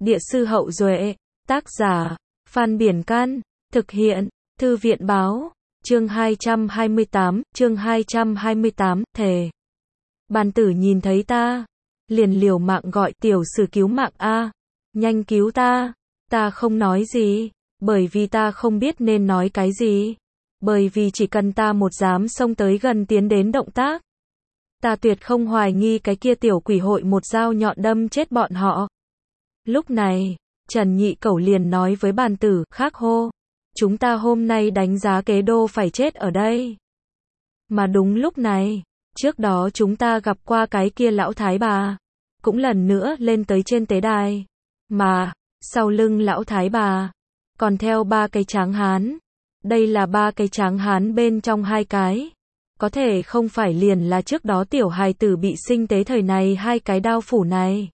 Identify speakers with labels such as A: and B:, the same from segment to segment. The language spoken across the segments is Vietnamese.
A: Địa sư Hậu Duệ, tác giả, Phan Biển Can, thực hiện, Thư viện Báo, chương 228, thề. Bàn tử nhìn thấy ta, liền liều mạng gọi tiểu sử cứu mạng a, nhanh cứu ta không nói gì, bởi vì ta không biết nên nói cái gì, bởi vì chỉ cần ta một dám xông tới gần tiến đến động tác, ta tuyệt không hoài nghi cái kia tiểu quỷ hội một dao nhọn đâm chết bọn họ. Lúc này, Trần Nhị Cẩu liền nói với bàn tử, khác hô, chúng ta hôm nay đánh giá kế đô phải chết ở đây. Mà đúng lúc này, trước đó chúng ta gặp qua cái kia lão thái bà, cũng lần nữa lên tới trên tế đài, mà, sau lưng lão thái bà, còn theo ba cái tráng hán, đây là ba cái tráng hán bên trong hai cái, có thể không phải liền là trước đó tiểu hài tử bị sinh tế thời này hai cái đao phủ này.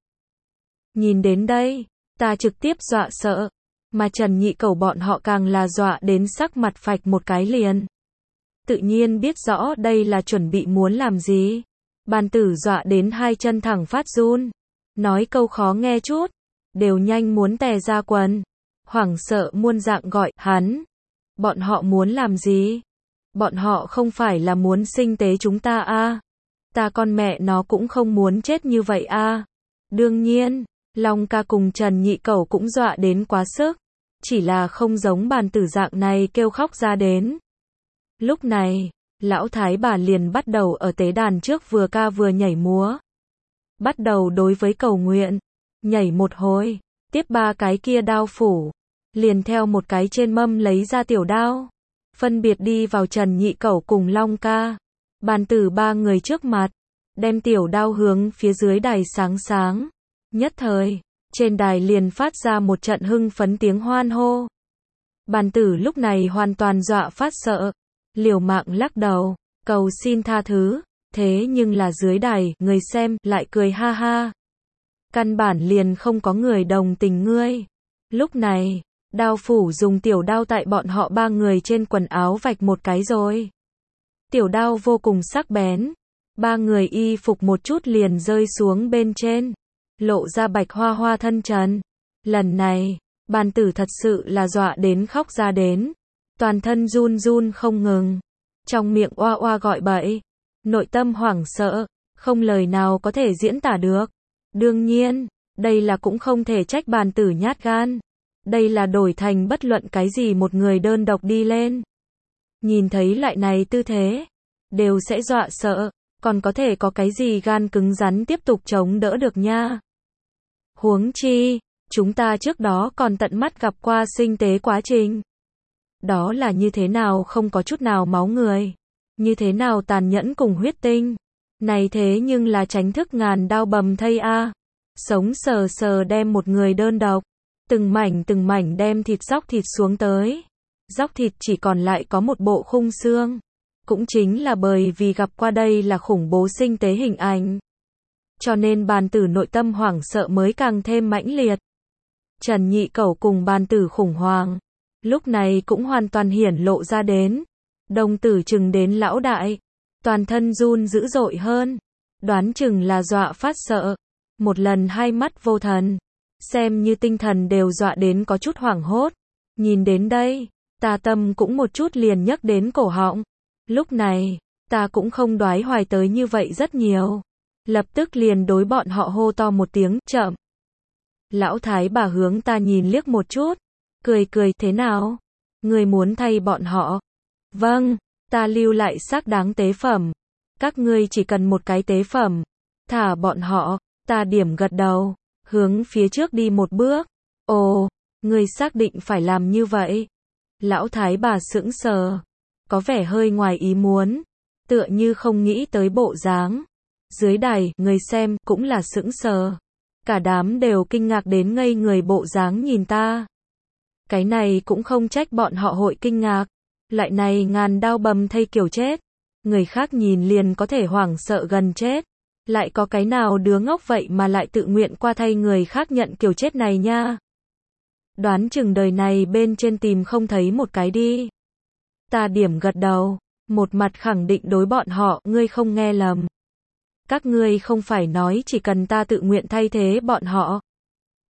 A: Nhìn đến đây, ta trực tiếp dọa sợ, mà Trần Nhị Cẩu bọn họ càng là dọa đến sắc mặt phạch một cái liền. Tự nhiên biết rõ đây là chuẩn bị muốn làm gì. Bàn tử dọa đến hai chân thẳng phát run, nói câu khó nghe chút, đều nhanh muốn tè ra quần, hoảng sợ muôn dạng gọi, hắn, bọn họ muốn làm gì? Bọn họ không phải là muốn sinh tế chúng ta à? Ta con mẹ nó cũng không muốn chết như vậy à? Đương nhiên, Long ca cùng Trần Nhị Cẩu cũng dọa đến quá sức, chỉ là không giống bàn tử dạng này kêu khóc ra đến. Lúc này, lão thái bà liền bắt đầu ở tế đàn trước vừa ca vừa nhảy múa. Bắt đầu đối với cầu nguyện, nhảy một hồi, tiếp ba cái kia đao phủ, liền theo một cái trên mâm lấy ra tiểu đao, phân biệt đi vào Trần Nhị Cẩu cùng Long ca, bàn tử ba người trước mặt, đem tiểu đao hướng phía dưới đài sáng sáng. Nhất thời, trên đài liền phát ra một trận hưng phấn tiếng hoan hô. Bàn tử lúc này hoàn toàn dọa phát sợ, liều mạng lắc đầu, cầu xin tha thứ, thế nhưng là dưới đài, người xem lại cười ha ha. Căn bản liền không có người đồng tình ngươi. Lúc này, đao phủ dùng tiểu đao tại bọn họ ba người trên quần áo vạch một cái rồi. Tiểu đao vô cùng sắc bén, ba người y phục một chút liền rơi xuống bên trên, lộ ra bạch hoa hoa thân trần. Lần này, bàn tử thật sự là dọa đến khóc ra đến, toàn thân run run không ngừng, trong miệng oa oa gọi bậy, nội tâm hoảng sợ, không lời nào có thể diễn tả được. Đương nhiên, đây là cũng không thể trách bàn tử nhát gan, đây là đổi thành bất luận cái gì một người đơn độc đi lên, nhìn thấy lại này tư thế, đều sẽ dọa sợ, còn có thể có cái gì gan cứng rắn tiếp tục chống đỡ được nha. Huống chi, chúng ta trước đó còn tận mắt gặp qua sinh tế quá trình. Đó là như thế nào không có chút nào máu người, như thế nào tàn nhẫn cùng huyết tinh. Này thế nhưng là tránh thức ngàn đao bầm thây a. Sống sờ sờ đem một người đơn độc, từng mảnh đem thịt dóc thịt xuống tới. Dóc thịt chỉ còn lại có một bộ khung xương. Cũng chính là bởi vì gặp qua đây là khủng bố sinh tế hình ảnh, cho nên bàn tử nội tâm hoảng sợ mới càng thêm mãnh liệt. Trần Nhị Cẩu cùng bàn tử khủng hoảng, lúc này cũng hoàn toàn hiển lộ ra đến. Đồng tử chừng đến lão đại, toàn thân run dữ dội hơn, đoán chừng là dọa phát sợ. Một lần hai mắt vô thần, xem như tinh thần đều dọa đến có chút hoảng hốt. Nhìn đến đây, ta tâm cũng một chút liền nhấc đến cổ họng. Lúc này, ta cũng không đoái hoài tới như vậy rất nhiều. Lập tức liền đối bọn họ hô to một tiếng, chậm. Lão thái bà hướng ta nhìn liếc một chút, cười cười, thế nào? Người muốn thay bọn họ? Vâng, ta lưu lại xác đáng tế phẩm. Các ngươi chỉ cần một cái tế phẩm. Thả bọn họ, ta điểm gật đầu, hướng phía trước đi một bước. Ồ, ngươi xác định phải làm như vậy? Lão thái bà sững sờ, có vẻ hơi ngoài ý muốn, tựa như không nghĩ tới bộ dáng. Dưới đài, người xem cũng là sững sờ. Cả đám đều kinh ngạc đến ngây người bộ dáng nhìn ta. Cái này cũng không trách bọn họ hội kinh ngạc. Lại này ngàn đao bầm thây kiểu chết. Người khác nhìn liền có thể hoảng sợ gần chết. Lại có cái nào đứa ngốc vậy mà lại tự nguyện qua thay người khác nhận kiểu chết này nha. Đoán chừng đời này bên trên tìm không thấy một cái đi. Ta điểm gật đầu, một mặt khẳng định đối bọn họ, ngươi không nghe lầm. Các ngươi không phải nói chỉ cần ta tự nguyện thay thế bọn họ.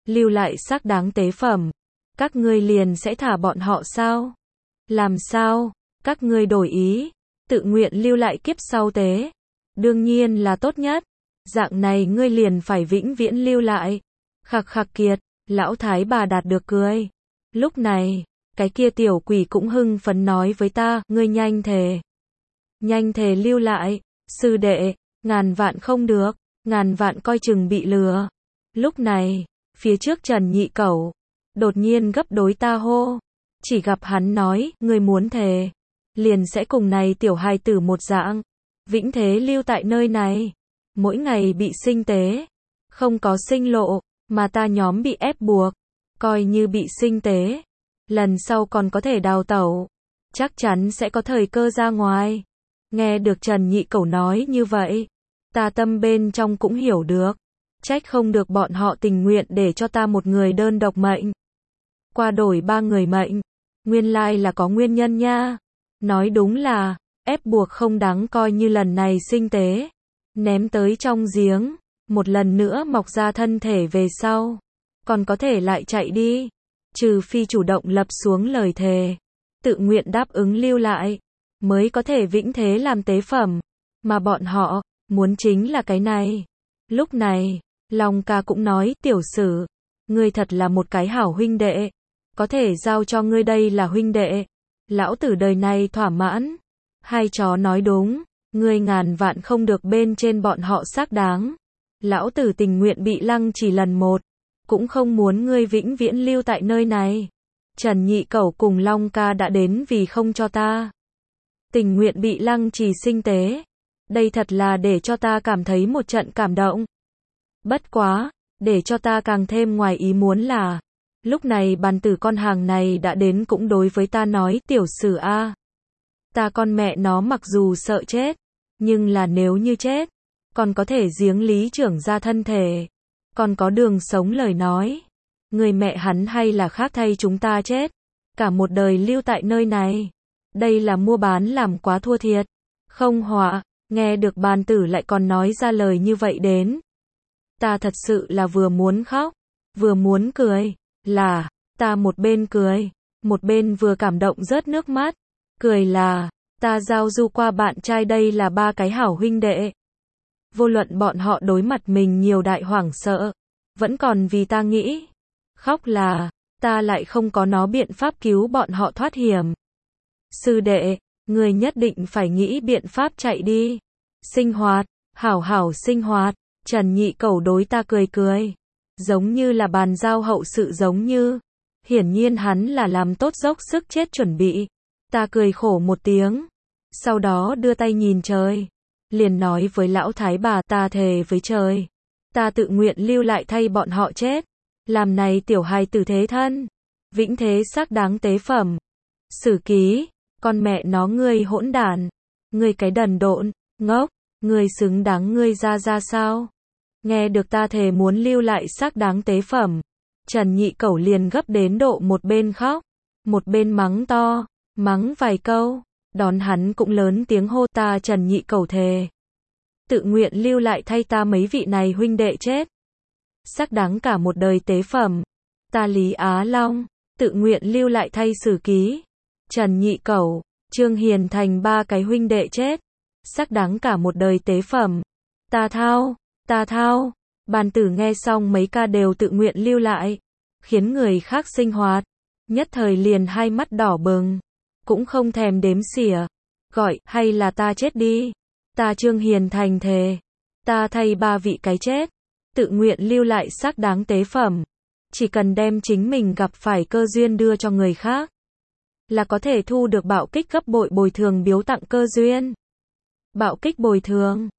A: lưu lại xác đáng tế phẩm, các ngươi liền sẽ thả bọn họ sao? Làm sao? Các ngươi đổi ý, tự nguyện lưu lại kiếp sau tế. Đương nhiên là tốt nhất. Dạng này ngươi liền phải vĩnh viễn lưu lại. Khặc khặc kiệt, lão thái bà đạt được cười. Lúc này, cái kia tiểu quỷ cũng hưng phấn nói với ta, ngươi nhanh thề. Nhanh thề lưu lại, sư đệ, ngàn vạn không được, ngàn vạn coi chừng bị lừa. Lúc này, phía trước Trần Nhị Cẩu, đột nhiên gấp đối ta hô. Chỉ gặp hắn nói, ngươi muốn thề, liền sẽ cùng này tiểu hài tử một dạng, vĩnh thế lưu tại nơi này, mỗi ngày bị sinh tế, không có sinh lộ, mà ta nhóm bị ép buộc, coi như bị sinh tế, lần sau còn có thể đào tẩu, chắc chắn sẽ có thời cơ ra ngoài. Nghe được Trần Nhị Cẩu nói như vậy, ta tâm bên trong cũng hiểu được, trách không được bọn họ tình nguyện để cho ta một người đơn độc mệnh, qua đổi 3 người mệnh, nguyên lai là có nguyên nhân nha. Nói đúng là, ép buộc không đáng, coi như lần này sinh tế, ném tới trong giếng, một lần nữa mọc ra thân thể về sau, còn có thể lại chạy đi, trừ phi chủ động lập xuống lời thề, tự nguyện đáp ứng lưu lại, mới có thể vĩnh thế làm tế phẩm, mà bọn họ, muốn chính là cái này. Lúc này, Long ca cũng nói, tiểu sử, ngươi thật là một cái hảo huynh đệ, có thể giao cho ngươi đây là huynh đệ. Lão tử đời này thỏa mãn. Hai chó nói đúng, ngươi ngàn vạn không được bên trên bọn họ xác đáng. Lão tử tình nguyện bị lăng chỉ lần một, cũng không muốn ngươi vĩnh viễn lưu tại nơi này. Trần Nhị Cẩu cùng Long ca đã đến vì không cho ta tình nguyện bị lăng trì sinh tế. Đây thật là để cho ta cảm thấy một trận cảm động. Bất quá, để cho ta càng thêm ngoài ý muốn là, lúc này bàn tử con hàng này đã đến cũng đối với ta nói, tiểu sử a, ta con mẹ nó mặc dù sợ chết, nhưng là nếu như chết, còn có thể giếng lý trưởng ra thân thể, còn có đường sống lời nói, người mẹ hắn hay là khác thay chúng ta chết, cả một đời lưu tại nơi này, đây là mua bán làm quá thua thiệt, không họa. Nghe được bàn tử lại còn nói ra lời như vậy đến, ta thật sự là vừa muốn khóc, vừa muốn cười, là, ta một bên cười, một bên vừa cảm động rớt nước mắt, cười là, ta giao du qua bạn trai đây là 3 cái hảo huynh đệ. Vô luận bọn họ đối mặt mình nhiều đại hoảng sợ, vẫn còn vì ta nghĩ, khóc là, ta lại không có nó biện pháp cứu bọn họ thoát hiểm. Sư đệ, người nhất định phải nghĩ biện pháp chạy đi. Sinh hoạt, hảo hảo sinh hoạt. Trần Nhị Cẩu đối ta cười cười, giống như là bàn giao hậu sự giống như. Hiển nhiên hắn là làm tốt dốc sức chết chuẩn bị. Ta cười khổ một tiếng, sau đó đưa tay nhìn trời, liền nói với lão thái bà, ta thề với trời, ta tự nguyện lưu lại thay bọn họ chết, làm này tiểu hài tử thế thân, vĩnh thế xác đáng tế phẩm. Sử ký, con mẹ nó ngươi hỗn đản, ngươi cái đần độn, ngốc, ngươi xứng đáng ngươi ra sao? Nghe được ta thề muốn lưu lại xác đáng tế phẩm, Trần Nhị Cẩu liền gấp đến độ một bên khóc, một bên mắng to, mắng vài câu, đón hắn cũng lớn tiếng hô, ta Trần Nhị Cẩu thề, tự nguyện lưu lại thay ta mấy vị này huynh đệ chết, xác đáng cả một đời tế phẩm. Ta Lý Á Long, tự nguyện lưu lại thay Sử Ký, Trần Nhị Cẩu, Trương Hiền Thành 3 cái huynh đệ chết, xác đáng cả một đời tế phẩm. Ta Thao, bàn tử nghe xong mấy ca đều tự nguyện lưu lại, khiến người khác sinh hoạt, nhất thời liền hai mắt đỏ bừng, cũng không thèm đếm xỉa, gọi, hay là ta chết đi, ta Trương Hiền Thành thề, ta thay 3 vị cái chết, tự nguyện lưu lại xác đáng tế phẩm, chỉ cần đem chính mình gặp phải cơ duyên đưa cho người khác, là có thể thu được bạo kích gấp bội bồi thường biếu tặng cơ duyên. Bạo kích bồi thường